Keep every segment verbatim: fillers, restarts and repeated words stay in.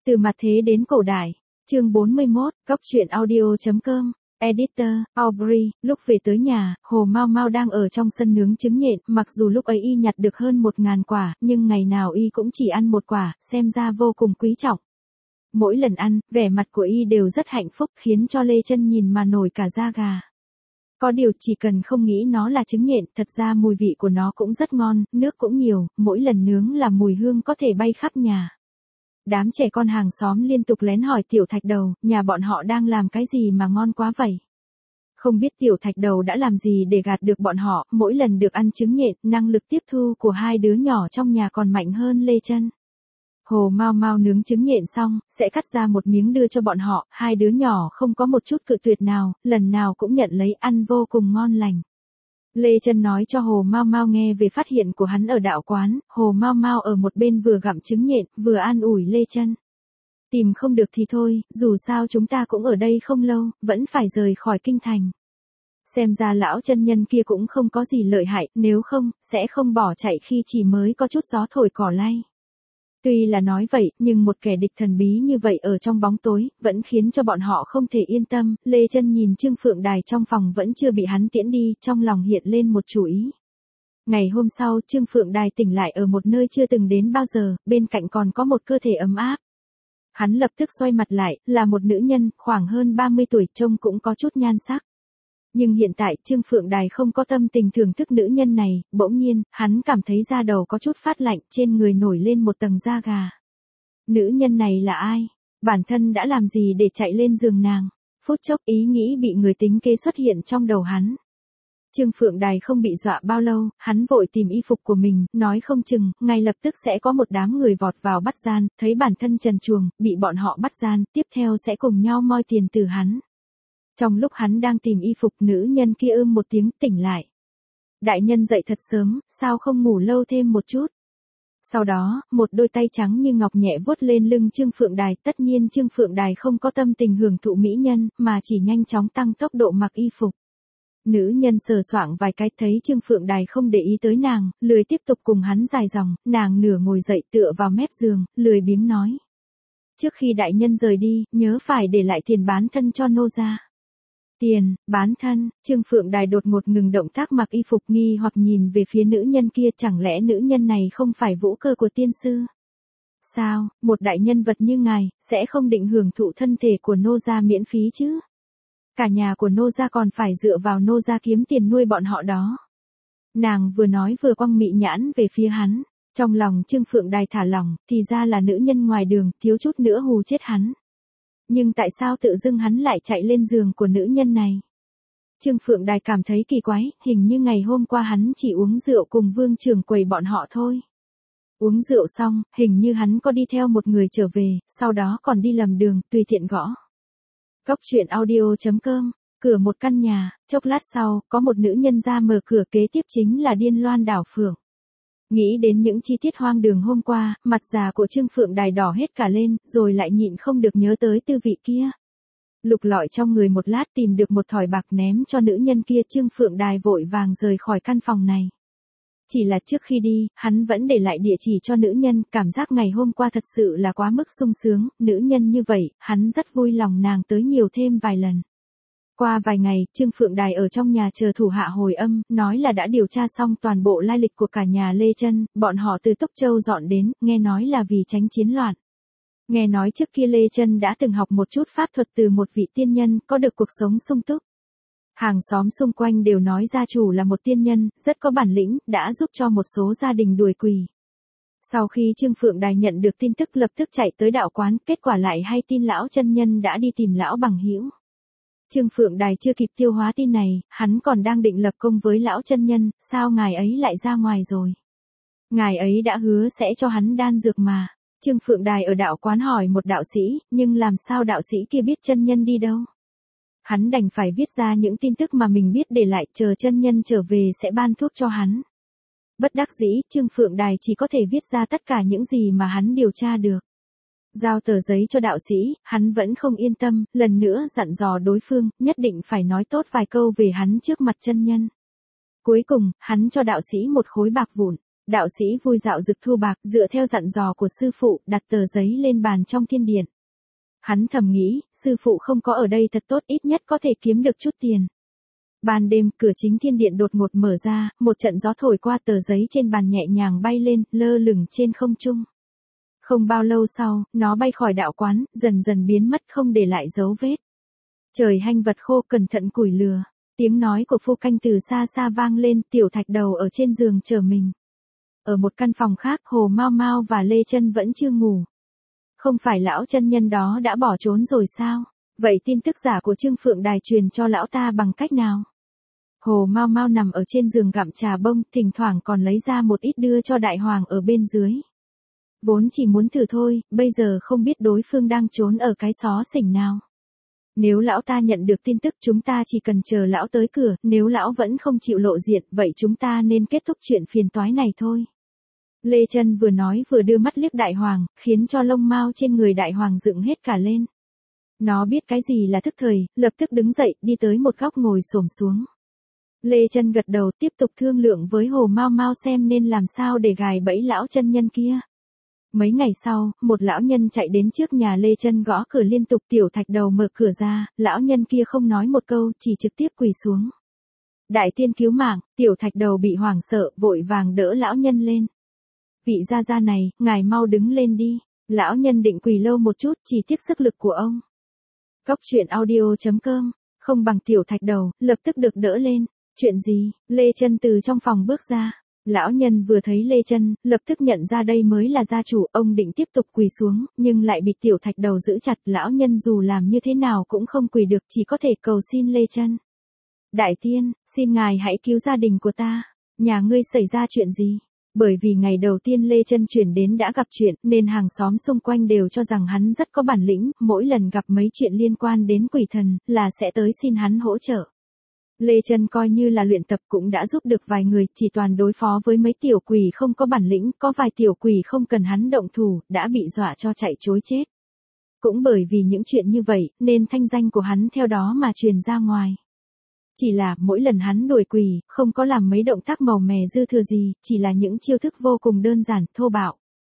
Từ mặt thế đến cổ đại, chương bốn mươi mốt, góc truyện audio.com, editor, Aubrey, lúc về tới nhà, Hồ Mau Mau đang ở trong sân nướng trứng nhện, mặc dù lúc ấy y nhặt được hơn một ngàn quả, nhưng ngày nào y cũng chỉ ăn một quả, xem ra vô cùng quý trọng. Mỗi lần ăn, vẻ mặt của y đều rất hạnh phúc, khiến cho Lê Chân nhìn mà nổi cả da gà. Có điều chỉ cần không nghĩ nó là trứng nhện, thật ra mùi vị của nó cũng rất ngon, nước cũng nhiều, mỗi lần nướng là mùi hương có thể bay khắp nhà. Đám trẻ con hàng xóm liên tục lén hỏi Tiểu Thạch Đầu, nhà bọn họ đang làm cái gì mà ngon quá vậy? Không biết Tiểu Thạch Đầu đã làm gì để gạt được bọn họ, mỗi lần được ăn trứng nhện, năng lực tiếp thu của hai đứa nhỏ trong nhà còn mạnh hơn Lê Chân. Hồ Mau Mau nướng trứng nhện xong, sẽ cắt ra một miếng đưa cho bọn họ, hai đứa nhỏ không có một chút cự tuyệt nào, lần nào cũng nhận lấy ăn vô cùng ngon lành. Lê Chân nói cho Hồ Mau Mau nghe về phát hiện của hắn ở đạo quán, Hồ Mau Mau ở một bên vừa gặm trứng nhện, vừa an ủi Lê Chân. Tìm không được thì thôi, dù sao chúng ta cũng ở đây không lâu, vẫn phải rời khỏi kinh thành. Xem ra lão chân nhân kia cũng không có gì lợi hại, nếu không, sẽ không bỏ chạy khi chỉ mới có chút gió thổi cỏ lay. Tuy là nói vậy, nhưng một kẻ địch thần bí như vậy ở trong bóng tối, vẫn khiến cho bọn họ không thể yên tâm. Lê Chân nhìn Trương Phượng Đài trong phòng vẫn chưa bị hắn tiễn đi, trong lòng hiện lên một chủ ý. Ngày hôm sau, Trương Phượng Đài tỉnh lại ở một nơi chưa từng đến bao giờ, bên cạnh còn có một cơ thể ấm áp. Hắn lập tức xoay mặt lại, là một nữ nhân, khoảng hơn ba mươi tuổi, trông cũng có chút nhan sắc. Nhưng hiện tại Trương Phượng Đài không có tâm tình thưởng thức nữ nhân này, bỗng nhiên, hắn cảm thấy da đầu có chút phát lạnh, trên người nổi lên một tầng da gà. Nữ nhân này là ai? Bản thân đã làm gì để chạy lên giường nàng? Phút chốc ý nghĩ bị người tính kế xuất hiện trong đầu hắn. Trương Phượng Đài không bị dọa bao lâu, hắn vội tìm y phục của mình, nói không chừng, ngay lập tức sẽ có một đám người vọt vào bắt gian, thấy bản thân trần truồng, bị bọn họ bắt gian, tiếp theo sẽ cùng nhau moi tiền từ hắn. Trong lúc hắn đang tìm y phục, nữ nhân kia ưm một tiếng, tỉnh lại. Đại nhân dậy thật sớm, sao không ngủ lâu thêm một chút? Sau đó, một đôi tay trắng như ngọc nhẹ vuốt lên lưng Trương Phượng Đài, tất nhiên Trương Phượng Đài không có tâm tình hưởng thụ mỹ nhân, mà chỉ nhanh chóng tăng tốc độ mặc y phục. Nữ nhân sờ soạng vài cái, thấy Trương Phượng Đài không để ý tới nàng, lười tiếp tục cùng hắn dài dòng, nàng nửa ngồi dậy tựa vào mép giường, lười biếng nói. Trước khi đại nhân rời đi, nhớ phải để lại tiền bán thân cho nô gia. Tiền, bán thân, Trương Phượng Đài đột ngột ngừng động tác mặc y phục, nghi hoặc nhìn về phía nữ nhân kia, chẳng lẽ nữ nhân này không phải vũ cơ của tiên sư? Sao, một đại nhân vật như ngài, sẽ không định hưởng thụ thân thể của nô gia miễn phí chứ? Cả nhà của nô gia còn phải dựa vào nô gia kiếm tiền nuôi bọn họ đó. Nàng vừa nói vừa quăng mị nhãn về phía hắn, trong lòng Trương Phượng Đài thả lỏng, thì ra là nữ nhân ngoài đường, thiếu chút nữa hù chết hắn. Nhưng tại sao tự dưng hắn lại chạy lên giường của nữ nhân này? Trương Phượng Đài cảm thấy kỳ quái, hình như ngày hôm qua hắn chỉ uống rượu cùng Vương trưởng quầy bọn họ thôi. Uống rượu xong, hình như hắn có đi theo một người trở về, sau đó còn đi lầm đường, tùy tiện gõ. Góc truyện audio.com, cửa một căn nhà, chốc lát sau, có một nữ nhân ra mở cửa, kế tiếp chính là Điên Loan Đảo Phượng. Nghĩ đến những chi tiết hoang đường hôm qua, mặt già của Trương Phượng Đài đỏ hết cả lên, rồi lại nhịn không được nhớ tới tư vị kia. Lục lọi trong người một lát tìm được một thỏi bạc ném cho nữ nhân kia, Trương Phượng Đài vội vàng rời khỏi căn phòng này. Chỉ là trước khi đi, hắn vẫn để lại địa chỉ cho nữ nhân, cảm giác ngày hôm qua thật sự là quá mức sung sướng, nữ nhân như vậy, hắn rất vui lòng nàng tới nhiều thêm vài lần. Qua vài ngày, Trương Phượng Đài ở trong nhà chờ thủ hạ hồi âm, nói là đã điều tra xong toàn bộ lai lịch của cả nhà Lê Chân, bọn họ từ Túc Châu dọn đến, nghe nói là vì tránh chiến loạn. Nghe nói trước kia Lê Chân đã từng học một chút pháp thuật từ một vị tiên nhân, có được cuộc sống sung túc. Hàng xóm xung quanh đều nói gia chủ là một tiên nhân, rất có bản lĩnh, đã giúp cho một số gia đình đuổi quỷ. Sau khi Trương Phượng Đài nhận được tin tức lập tức chạy tới đạo quán, kết quả lại hay tin lão chân nhân đã đi tìm lão bằng hữu. Trương Phượng Đài chưa kịp tiêu hóa tin này, hắn còn đang định lập công với lão chân nhân, sao ngài ấy lại ra ngoài rồi? Ngài ấy đã hứa sẽ cho hắn đan dược mà. Trương Phượng Đài ở đạo quán hỏi một đạo sĩ, nhưng làm sao đạo sĩ kia biết chân nhân đi đâu? Hắn đành phải viết ra những tin tức mà mình biết để lại, chờ chân nhân trở về sẽ ban thuốc cho hắn. Bất đắc dĩ, Trương Phượng Đài chỉ có thể viết ra tất cả những gì mà hắn điều tra được. Giao tờ giấy cho đạo sĩ, hắn vẫn không yên tâm, lần nữa dặn dò đối phương, nhất định phải nói tốt vài câu về hắn trước mặt chân nhân. Cuối cùng, hắn cho đạo sĩ một khối bạc vụn. Đạo sĩ vui dạo rực thu bạc, dựa theo dặn dò của sư phụ, đặt tờ giấy lên bàn trong thiên điện. Hắn thầm nghĩ, sư phụ không có ở đây thật tốt, ít nhất có thể kiếm được chút tiền. Ban đêm, cửa chính thiên điện đột ngột mở ra, một trận gió thổi qua, tờ giấy trên bàn nhẹ nhàng bay lên, lơ lửng trên không trung. Không bao lâu sau, nó bay khỏi đạo quán, dần dần biến mất không để lại dấu vết. Trời hanh vật khô, cẩn thận củi lửa. Tiếng nói của phu canh từ xa xa vang lên, Tiểu Thạch Đầu ở trên giường chờ mình. Ở một căn phòng khác, Hồ Mao Mao và Lê Chân vẫn chưa ngủ. Không phải lão chân nhân đó đã bỏ trốn rồi sao? Vậy tin tức giả của Trương Phượng Đài truyền cho lão ta bằng cách nào? Hồ Mao Mao nằm ở trên giường gặm trà bông, thỉnh thoảng còn lấy ra một ít đưa cho đại hoàng ở bên dưới. Vốn chỉ muốn thử thôi, bây giờ không biết đối phương đang trốn ở cái xó xỉnh nào. Nếu lão ta nhận được tin tức, chúng ta chỉ cần chờ lão tới cửa, nếu lão vẫn không chịu lộ diện, vậy chúng ta nên kết thúc chuyện phiền toái này thôi. Lê Chân vừa nói vừa đưa mắt liếc đại hoàng, khiến cho lông mao trên người đại hoàng dựng hết cả lên. Nó biết cái gì là thức thời, lập tức đứng dậy, đi tới một góc ngồi xổm xuống. Lê Chân gật đầu, tiếp tục thương lượng với Hồ Mao Mao xem nên làm sao để gài bẫy lão chân nhân kia. Mấy ngày sau, một lão nhân chạy đến trước nhà Lê Chân gõ cửa liên tục. Tiểu Thạch Đầu mở cửa ra, lão nhân kia không nói một câu, chỉ trực tiếp quỳ xuống. Đại tiên cứu mạng. Tiểu Thạch Đầu bị hoảng sợ, vội vàng đỡ lão nhân lên. Vị gia gia này, ngài mau đứng lên đi. Lão nhân định quỳ lâu một chút, chỉ tiếc sức lực của ông. Cóc truyện audio chấm com, không bằng Tiểu Thạch Đầu, lập tức được đỡ lên. Chuyện gì? Lê Chân từ trong phòng bước ra. Lão nhân vừa thấy Lê Chân, lập tức nhận ra đây mới là gia chủ, ông định tiếp tục quỳ xuống, nhưng lại bị Tiểu Thạch Đầu giữ chặt. Lão nhân dù làm như thế nào cũng không quỳ được, chỉ có thể cầu xin Lê Chân. Đại tiên, xin ngài hãy cứu gia đình của ta. Nhà ngươi xảy ra chuyện gì? Bởi vì ngày đầu tiên Lê Chân chuyển đến đã gặp chuyện, nên hàng xóm xung quanh đều cho rằng hắn rất có bản lĩnh, mỗi lần gặp mấy chuyện liên quan đến quỷ thần, là sẽ tới xin hắn hỗ trợ. Lê Chân coi như là luyện tập cũng đã giúp được vài người, chỉ toàn đối phó với mấy tiểu quỷ không có bản lĩnh, có vài tiểu quỷ không cần hắn động thủ, đã bị dọa cho chạy trối chết. Cũng bởi vì những chuyện như vậy, nên thanh danh của hắn theo đó mà truyền ra ngoài. Chỉ là, mỗi lần hắn đuổi quỷ, không có làm mấy động tác màu mè dư thừa gì, chỉ là những chiêu thức vô cùng đơn giản, thô bạo.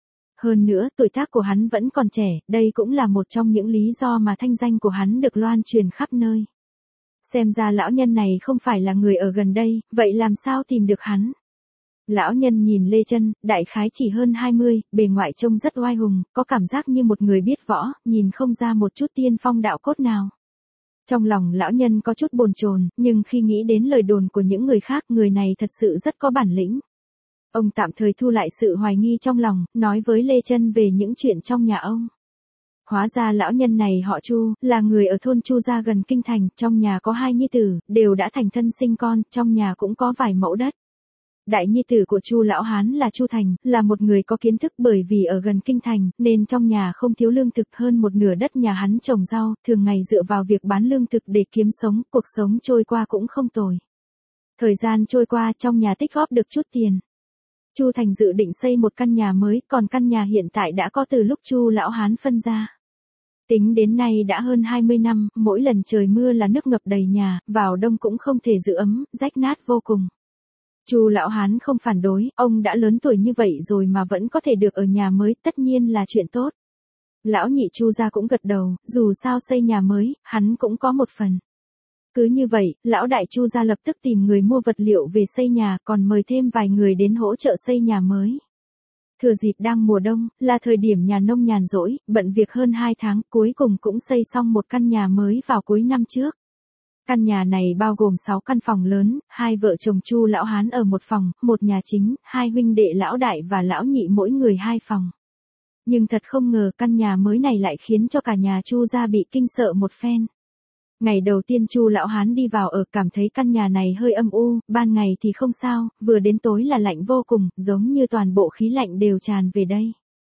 Hơn nữa, tuổi tác của hắn vẫn còn trẻ, đây cũng là một trong những lý do mà thanh danh của hắn được loan truyền khắp nơi. Xem ra lão nhân này không phải là người ở gần đây, vậy làm sao tìm được hắn? Lão nhân nhìn Lê Chân, đại khái chỉ hơn hai mươi, bề ngoài trông rất oai hùng, có cảm giác như một người biết võ, nhìn không ra một chút tiên phong đạo cốt nào. Trong lòng lão nhân có chút bồn chồn, nhưng khi nghĩ đến lời đồn của những người khác, người này thật sự rất có bản lĩnh. Ông tạm thời thu lại sự hoài nghi trong lòng, nói với Lê Chân về những chuyện trong nhà ông. Hóa ra lão nhân này họ Chu, là người ở thôn Chu gia gần kinh thành, trong nhà có hai nhi tử, đều đã thành thân sinh con, trong nhà cũng có vài mẫu đất. Đại nhi tử của Chu lão hán là Chu Thành, là một người có kiến thức, bởi vì ở gần kinh thành, nên trong nhà không thiếu lương thực, hơn một nửa đất nhà hắn trồng rau, thường ngày dựa vào việc bán lương thực để kiếm sống, cuộc sống trôi qua cũng không tồi. Thời gian trôi qua, trong nhà tích góp được chút tiền. Chu Thành dự định xây một căn nhà mới, còn căn nhà hiện tại đã có từ lúc Chu lão hán phân ra. Tính đến nay đã hơn hai mươi năm, mỗi lần trời mưa là nước ngập đầy nhà, vào đông cũng không thể giữ ấm, rách nát vô cùng. Chu lão hán không phản đối, ông đã lớn tuổi như vậy rồi mà vẫn có thể được ở nhà mới, tất nhiên là chuyện tốt. Lão nhị Chu gia cũng gật đầu, dù sao xây nhà mới, hắn cũng có một phần. Cứ như vậy, lão đại Chu gia lập tức tìm người mua vật liệu về xây nhà, còn mời thêm vài người đến hỗ trợ xây nhà mới. Thừa dịp đang mùa đông, là thời điểm nhà nông nhàn rỗi, bận việc hơn hai tháng, cuối cùng cũng xây xong một căn nhà mới vào cuối năm trước. Căn nhà này bao gồm sáu căn phòng lớn, hai vợ chồng Chu lão hán ở một phòng, một nhà chính, hai huynh đệ lão đại và lão nhị mỗi người hai phòng. Nhưng thật không ngờ căn nhà mới này lại khiến cho cả nhà Chu gia bị kinh sợ một phen. Ngày đầu tiên Chu lão hán đi vào ở, cảm thấy căn nhà này hơi âm u, ban ngày thì không sao, vừa đến tối là lạnh vô cùng, giống như toàn bộ khí lạnh đều tràn về đây.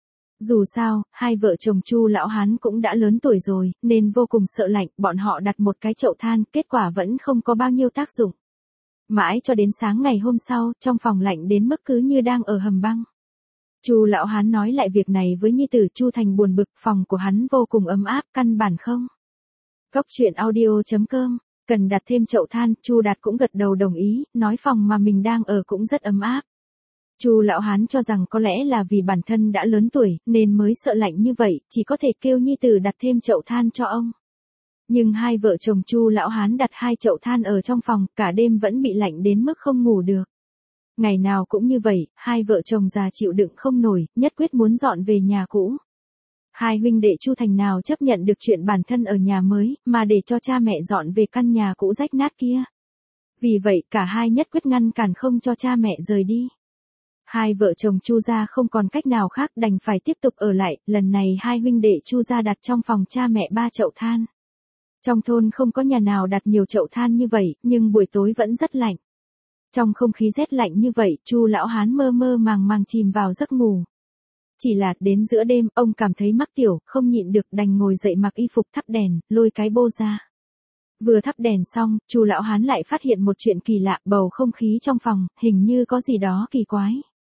Dù sao, hai vợ chồng Chu lão hán cũng đã lớn tuổi rồi, nên vô cùng sợ lạnh, bọn họ đặt một cái chậu than, kết quả vẫn không có bao nhiêu tác dụng. Mãi cho đến sáng ngày hôm sau, trong phòng lạnh đến mức cứ như đang ở hầm băng. Chu lão hán nói lại việc này với nhi tử Chu Thành buồn bực, phòng của hắn vô cùng ấm áp, căn bản không. Cóc truyện audio chấm com, cần đặt thêm chậu than, Chu Đạt cũng gật đầu đồng ý, nói phòng mà mình đang ở cũng rất ấm áp. Chu lão hán cho rằng có lẽ là vì bản thân đã lớn tuổi, nên mới sợ lạnh như vậy, chỉ có thể kêu nhi tử đặt thêm chậu than cho ông. Nhưng hai vợ chồng Chu lão hán đặt hai chậu than ở trong phòng, cả đêm vẫn bị lạnh đến mức không ngủ được. Ngày nào cũng như vậy, hai vợ chồng già chịu đựng không nổi, nhất quyết muốn dọn về nhà cũ. Hai huynh đệ Chu Thành nào chấp nhận được chuyện bản thân ở nhà mới, mà để cho cha mẹ dọn về căn nhà cũ rách nát kia. Vì vậy cả hai nhất quyết ngăn cản không cho cha mẹ rời đi. Hai vợ chồng Chu gia không còn cách nào khác đành phải tiếp tục ở lại, lần này hai huynh đệ Chu gia đặt trong phòng cha mẹ ba chậu than. Trong thôn không có nhà nào đặt nhiều chậu than như vậy, nhưng buổi tối vẫn rất lạnh. Trong không khí rét lạnh như vậy, Chu lão hán mơ mơ màng màng chìm vào giấc ngủ. Chỉ là đến giữa đêm, ông cảm thấy mắc tiểu, không nhịn được đành ngồi dậy mặc y phục thắp đèn, lôi cái bô ra. Vừa thắp đèn xong, Chu lão hán lại phát hiện một chuyện kỳ lạ, bầu không khí trong phòng, hình như có gì đó kỳ quái.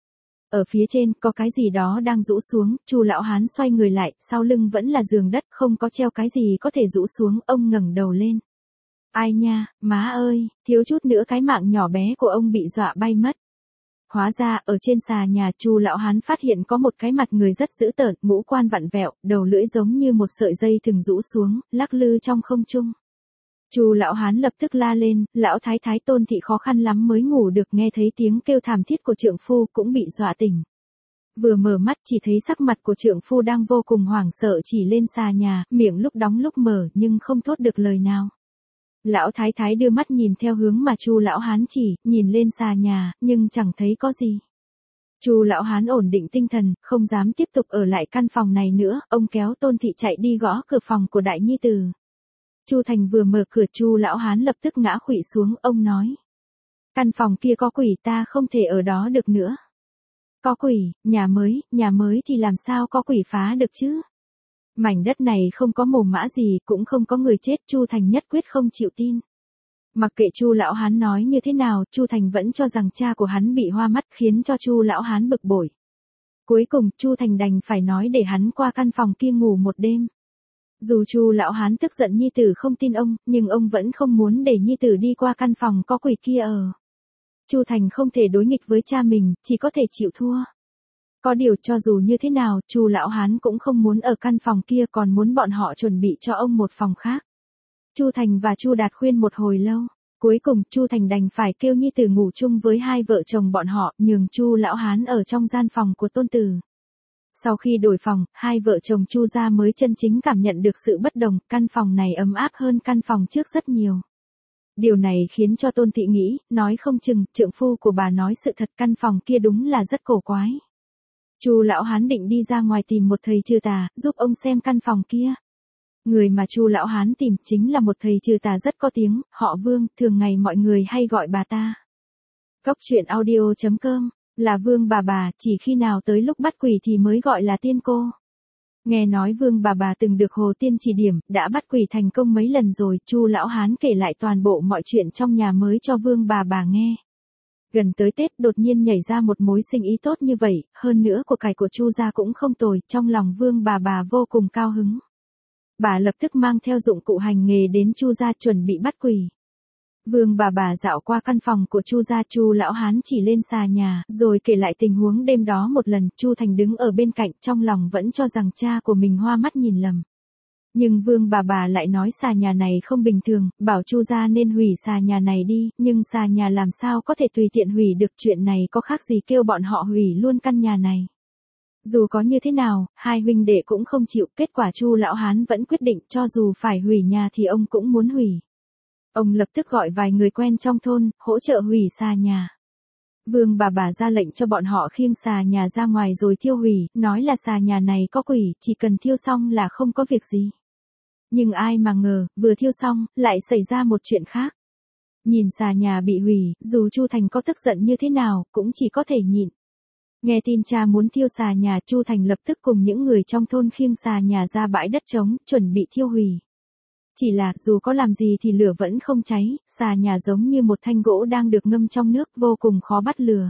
Ở phía trên, có cái gì đó đang rũ xuống, Chu lão hán xoay người lại, sau lưng vẫn là giường đất, không có treo cái gì có thể rũ xuống, ông ngẩng đầu lên. Ai nha, má ơi, thiếu chút nữa cái mạng nhỏ bé của ông bị dọa bay mất. Hóa ra, ở trên xà nhà, Chu lão hán phát hiện có một cái mặt người rất dữ tợn, ngũ quan vặn vẹo, đầu lưỡi giống như một sợi dây thừng rũ xuống, lắc lư trong không trung. Chu lão hán lập tức la lên, lão thái thái Tôn thị khó khăn lắm mới ngủ được, nghe thấy tiếng kêu thảm thiết của trượng phu cũng bị dọa tỉnh. Vừa mở mắt chỉ thấy sắc mặt của trượng phu đang vô cùng hoảng sợ, chỉ lên xà nhà, miệng lúc đóng lúc mở nhưng không thốt được lời nào. Lão thái thái đưa mắt nhìn theo hướng mà Chu lão hán chỉ, nhìn lên xà nhà, nhưng chẳng thấy có gì. Chu lão hán ổn định tinh thần, không dám tiếp tục ở lại căn phòng này nữa, ông kéo Tôn thị chạy đi gõ cửa phòng của đại nhi tử. Chu Thành vừa mở cửa, Chu lão hán lập tức ngã khuỵu xuống, ông nói: "Căn phòng kia có quỷ, ta không thể ở đó được nữa." "Có quỷ, nhà mới, nhà mới thì làm sao có quỷ phá được chứ? Mảnh đất này không có mồ mã gì, cũng không có người chết." Chu Thành nhất quyết không chịu tin. Mặc kệ Chu lão hán nói như thế nào, Chu Thành vẫn cho rằng cha của hắn bị hoa mắt, khiến cho Chu lão hán bực bội. Cuối cùng, Chu Thành đành phải nói để hắn qua căn phòng kia ngủ một đêm. Dù Chu lão hán tức giận nhi tử không tin ông, nhưng ông vẫn không muốn để nhi tử đi qua căn phòng có quỷ kia ở. Chu Thành không thể đối nghịch với cha mình, chỉ có thể chịu thua. Có điều cho dù như thế nào, Chu lão hán cũng không muốn ở căn phòng kia, còn muốn bọn họ chuẩn bị cho ông một phòng khác. Chu Thành và Chu Đạt khuyên một hồi lâu, cuối cùng Chu Thành đành phải kêu nhi tử ngủ chung với hai vợ chồng bọn họ, nhường Chu lão hán ở trong gian phòng của tôn tử. Sau khi đổi phòng, hai vợ chồng Chu gia mới chân chính cảm nhận được sự bất đồng, căn phòng này ấm áp hơn căn phòng trước rất nhiều. Điều này khiến cho Tôn thị nghĩ, nói không chừng, trượng phu của bà nói sự thật, căn phòng kia đúng là rất cổ quái. Chu lão hán định đi ra ngoài tìm một thầy trừ tà, giúp ông xem căn phòng kia. Người mà Chu lão hán tìm chính là một thầy trừ tà rất có tiếng, họ Vương, thường ngày mọi người hay gọi bà ta. Cốc truyện audio chấm com, là Vương bà bà, chỉ khi nào tới lúc bắt quỷ thì mới gọi là tiên cô. Nghe nói Vương bà bà từng được Hồ Tiên chỉ điểm, đã bắt quỷ thành công mấy lần rồi. Chu lão hán kể lại toàn bộ mọi chuyện trong nhà mới cho Vương bà bà nghe. Gần tới Tết đột nhiên nhảy ra một mối sinh ý tốt như vậy, hơn nữa của cải của Chu gia cũng không tồi, trong lòng Vương bà bà vô cùng cao hứng. Bà lập tức mang theo dụng cụ hành nghề đến Chu gia chuẩn bị bắt quỷ. Vương bà bà dạo qua căn phòng của Chu gia, Chu lão hán chỉ lên xà nhà, rồi kể lại tình huống đêm đó một lần. Chu Thành đứng ở bên cạnh, trong lòng vẫn cho rằng cha của mình hoa mắt nhìn lầm. Nhưng Vương bà bà lại nói xà nhà này không bình thường, bảo Chu gia nên hủy xà nhà này đi, nhưng xà nhà làm sao có thể tùy tiện hủy được, chuyện này có khác gì kêu bọn họ hủy luôn căn nhà này. Dù có như thế nào, hai huynh đệ cũng không chịu, kết quả Chu lão hán vẫn quyết định cho dù phải hủy nhà thì ông cũng muốn hủy. Ông lập tức gọi vài người quen trong thôn, hỗ trợ hủy xà nhà. Vương bà bà ra lệnh cho bọn họ khiêng xà nhà ra ngoài rồi thiêu hủy, nói là xà nhà này có quỷ, chỉ cần thiêu xong là không có việc gì. Nhưng ai mà ngờ, vừa thiêu xong, lại xảy ra một chuyện khác. Nhìn xà nhà bị hủy, dù Chu Thành có tức giận như thế nào, cũng chỉ có thể nhịn. Nghe tin cha muốn thiêu xà nhà, Chu Thành lập tức cùng những người trong thôn khiêng xà nhà ra bãi đất trống, chuẩn bị thiêu hủy. Chỉ là, dù có làm gì thì lửa vẫn không cháy, xà nhà giống như một thanh gỗ đang được ngâm trong nước, vô cùng khó bắt lửa.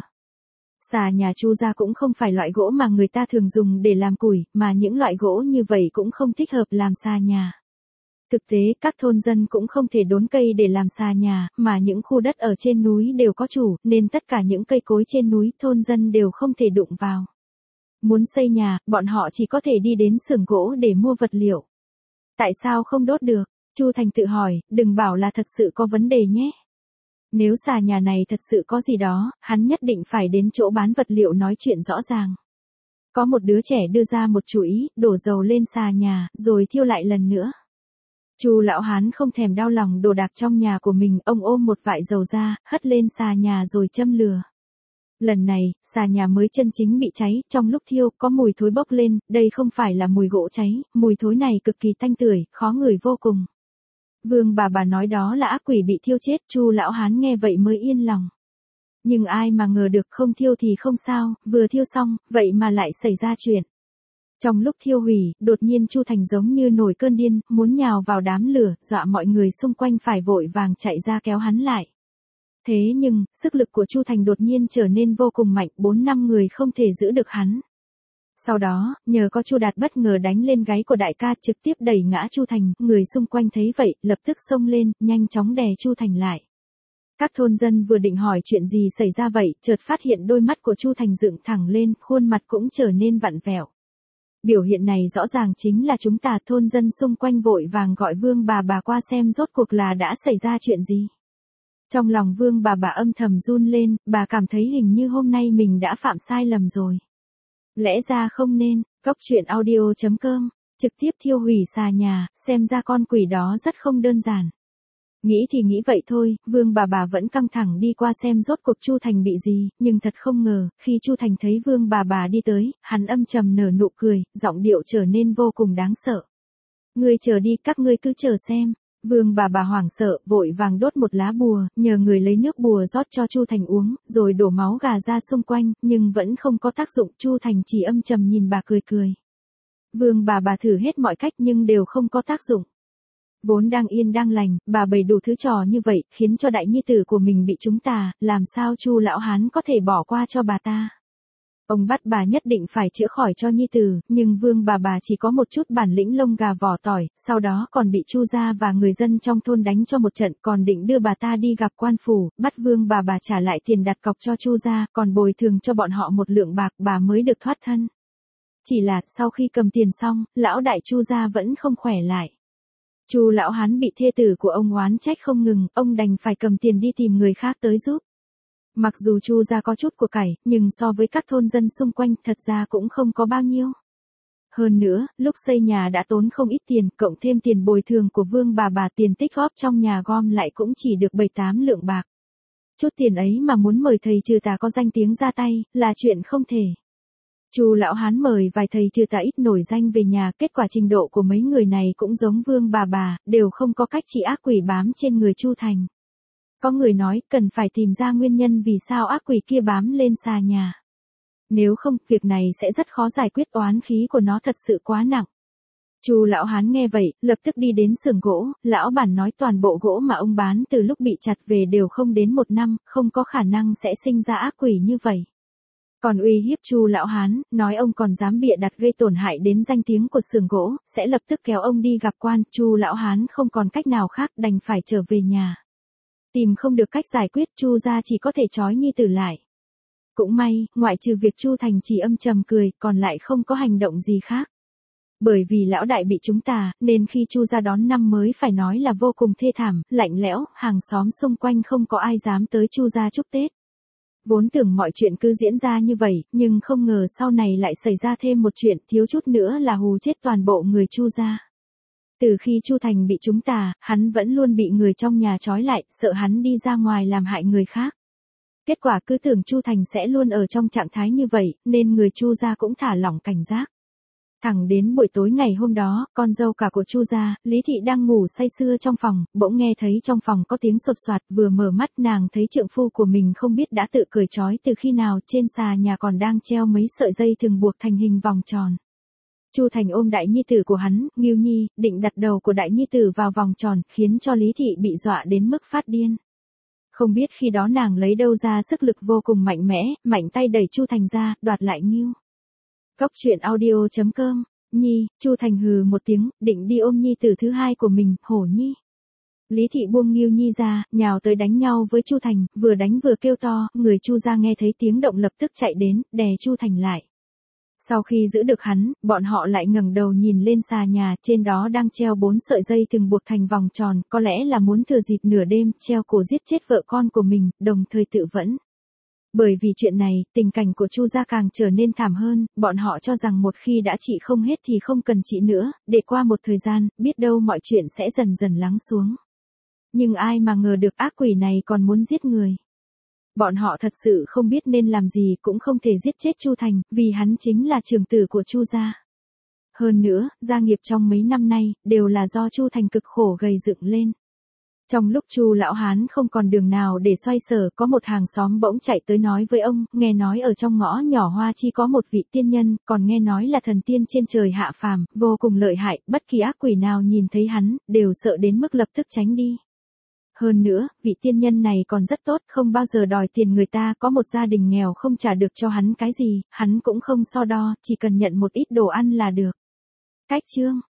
Xà nhà Chu gia cũng không phải loại gỗ mà người ta thường dùng để làm củi, mà những loại gỗ như vậy cũng không thích hợp làm xà nhà. Thực tế, các thôn dân cũng không thể đốn cây để làm xà nhà, mà những khu đất ở trên núi đều có chủ, nên tất cả những cây cối trên núi thôn dân đều không thể đụng vào. Muốn xây nhà, bọn họ chỉ có thể đi đến xưởng gỗ để mua vật liệu. Tại sao không đốt được? Chu Thành tự hỏi, đừng bảo là thật sự có vấn đề nhé. Nếu xà nhà này thật sự có gì đó, hắn nhất định phải đến chỗ bán vật liệu nói chuyện rõ ràng. Có một đứa trẻ đưa ra một chủ ý, đổ dầu lên xà nhà, rồi thiêu lại lần nữa. Chu lão hán không thèm đau lòng đồ đạc trong nhà của mình, ông ôm một vại dầu ra, hất lên xà nhà rồi châm lửa. Lần này, xà nhà mới chân chính bị cháy, trong lúc thiêu, có mùi thối bốc lên, đây không phải là mùi gỗ cháy, mùi thối này cực kỳ tanh tưởi, khó ngửi vô cùng. Vương bà bà nói đó là ác quỷ bị thiêu chết, Chu lão hán nghe vậy mới yên lòng. Nhưng ai mà ngờ được không thiêu thì không sao, vừa thiêu xong, vậy mà lại xảy ra chuyện. Trong lúc thiêu hủy, đột nhiên Chu Thành giống như nổi cơn điên, muốn nhào vào đám lửa, dọa mọi người xung quanh phải vội vàng chạy ra kéo hắn lại. Thế nhưng, sức lực của Chu Thành đột nhiên trở nên vô cùng mạnh, bốn năm người không thể giữ được hắn. Sau đó, nhờ có Chu Đạt bất ngờ đánh lên gáy của đại ca trực tiếp đẩy ngã Chu Thành, người xung quanh thấy vậy, lập tức xông lên, nhanh chóng đè Chu Thành lại. Các thôn dân vừa định hỏi chuyện gì xảy ra vậy, chợt phát hiện đôi mắt của Chu Thành dựng thẳng lên, khuôn mặt cũng trở nên vặn vẹo. Biểu hiện này rõ ràng chính là chúng ta. Thôn dân xung quanh vội vàng gọi Vương bà bà qua xem rốt cuộc là đã xảy ra chuyện gì. Trong lòng Vương bà bà âm thầm run lên, bà cảm thấy hình như hôm nay mình đã phạm sai lầm rồi. Lẽ ra không nên. Cốc truyện audio chấm com, trực tiếp thiêu hủy xà nhà, xem ra con quỷ đó rất không đơn giản. Nghĩ thì nghĩ vậy thôi, Vương bà bà vẫn căng thẳng đi qua xem rốt cuộc Chu Thành bị gì, nhưng thật không ngờ, khi Chu Thành thấy Vương bà bà đi tới, hắn âm trầm nở nụ cười, giọng điệu trở nên vô cùng đáng sợ. Ngươi chờ đi, các ngươi cứ chờ xem. Vương bà bà hoảng sợ, vội vàng đốt một lá bùa, nhờ người lấy nước bùa rót cho Chu Thành uống, rồi đổ máu gà ra xung quanh, nhưng vẫn không có tác dụng. Chu Thành chỉ âm trầm nhìn bà cười cười. Vương bà bà thử hết mọi cách nhưng đều không có tác dụng. Vốn đang yên đang lành, bà bày đủ thứ trò như vậy, khiến cho đại nhi tử của mình bị trúng tà, làm sao Chu lão hán có thể bỏ qua cho bà ta. Ông bắt bà nhất định phải chữa khỏi cho nhi tử, nhưng Vương bà bà chỉ có một chút bản lĩnh lông gà vỏ tỏi, sau đó còn bị Chu gia và người dân trong thôn đánh cho một trận, còn định đưa bà ta đi gặp quan phủ, bắt Vương bà bà trả lại tiền đặt cọc cho Chu gia, còn bồi thường cho bọn họ một lượng bạc, bà mới được thoát thân. Chỉ là, sau khi cầm tiền xong, lão đại Chu gia vẫn không khỏe lại. Chu lão hán bị thê tử của ông oán trách không ngừng, ông đành phải cầm tiền đi tìm người khác tới giúp. Mặc dù Chu gia có chút của cải, nhưng so với các thôn dân xung quanh thật ra cũng không có bao nhiêu. Hơn nữa, lúc xây nhà đã tốn không ít tiền, cộng thêm tiền bồi thường của Vương bà bà, tiền tích góp trong nhà gom lại cũng chỉ được bảy tám lượng bạc. Chút tiền ấy mà muốn mời thầy trừ tà có danh tiếng ra tay, là chuyện không thể. Chu lão hán mời vài thầy trừ tà ít nổi danh về nhà, kết quả trình độ của mấy người này cũng giống Vương bà bà, đều không có cách trị ác quỷ bám trên người Chu Thành. Có người nói, cần phải tìm ra nguyên nhân vì sao ác quỷ kia bám lên xà nhà. Nếu không, việc này sẽ rất khó giải quyết, oán khí của nó thật sự quá nặng. Chu lão hán nghe vậy, lập tức đi đến xưởng gỗ, lão bản nói toàn bộ gỗ mà ông bán từ lúc bị chặt về đều không đến một năm, không có khả năng sẽ sinh ra ác quỷ như vậy. Còn uy hiếp Chu lão hán, nói ông còn dám bịa đặt gây tổn hại đến danh tiếng của xưởng gỗ, sẽ lập tức kéo ông đi gặp quan. Chu lão hán không còn cách nào khác, đành phải trở về nhà. Tìm không được cách giải quyết, Chu gia chỉ có thể trói nhi tử lại. Cũng may, ngoại trừ việc Chu Thành chỉ âm trầm cười, còn lại không có hành động gì khác. Bởi vì lão đại bị trúng tà, nên khi Chu gia đón năm mới phải nói là vô cùng thê thảm, lạnh lẽo, hàng xóm xung quanh không có ai dám tới Chu gia chúc Tết. Vốn tưởng mọi chuyện cứ diễn ra như vậy, nhưng không ngờ sau này lại xảy ra thêm một chuyện, thiếu chút nữa là hù chết toàn bộ người Chu gia. Từ khi Chu Thành bị trúng tà, hắn vẫn luôn bị người trong nhà trói lại, sợ hắn đi ra ngoài làm hại người khác. Kết quả cứ tưởng Chu Thành sẽ luôn ở trong trạng thái như vậy, nên người Chu gia cũng thả lỏng cảnh giác. Thẳng đến buổi tối ngày hôm đó, con dâu cả của Chu gia, Lý Thị đang ngủ say sưa trong phòng, bỗng nghe thấy trong phòng có tiếng sột soạt, vừa mở mắt nàng thấy trượng phu của mình không biết đã tự cởi trói từ khi nào, trên xà nhà còn đang treo mấy sợi dây thường buộc thành hình vòng tròn. Chu Thành ôm đại nhi tử của hắn, Ngưu Nhi, định đặt đầu của đại nhi tử vào vòng tròn, khiến cho Lý Thị bị dọa đến mức phát điên. Không biết khi đó nàng lấy đâu ra sức lực vô cùng mạnh mẽ, mạnh tay đẩy Chu Thành ra, đoạt lại Ngưu. Cốc truyện audio chấm com Nhi, Chu Thành hừ một tiếng, định đi ôm nhi tử thứ hai của mình, Hổ Nhi. Lý Thị buông Nghiêu Nhi ra, nhào tới đánh nhau với Chu Thành, vừa đánh vừa kêu to, người Chu gia nghe thấy tiếng động lập tức chạy đến, đè Chu Thành lại. Sau khi giữ được hắn, bọn họ lại ngẩng đầu nhìn lên xà nhà, trên đó đang treo bốn sợi dây từng buộc thành vòng tròn, có lẽ là muốn thừa dịp nửa đêm, treo cổ giết chết vợ con của mình, đồng thời tự vẫn. Bởi vì chuyện này, tình cảnh của Chu gia càng trở nên thảm hơn, bọn họ cho rằng một khi đã trị không hết thì không cần trị nữa, để qua một thời gian, biết đâu mọi chuyện sẽ dần dần lắng xuống. Nhưng ai mà ngờ được ác quỷ này còn muốn giết người. Bọn họ thật sự không biết nên làm gì, cũng không thể giết chết Chu Thành, vì hắn chính là trưởng tử của Chu gia. Hơn nữa, gia nghiệp trong mấy năm nay, đều là do Chu Thành cực khổ gầy dựng lên. Trong lúc Chu lão hán không còn đường nào để xoay sở, có một hàng xóm bỗng chạy tới nói với ông, nghe nói ở trong ngõ nhỏ Hoa Chi có một vị tiên nhân, còn nghe nói là thần tiên trên trời hạ phàm, vô cùng lợi hại, bất kỳ ác quỷ nào nhìn thấy hắn, đều sợ đến mức lập tức tránh đi. Hơn nữa, vị tiên nhân này còn rất tốt, không bao giờ đòi tiền người ta, có một gia đình nghèo không trả được cho hắn cái gì, hắn cũng không so đo, chỉ cần nhận một ít đồ ăn là được. Cách chương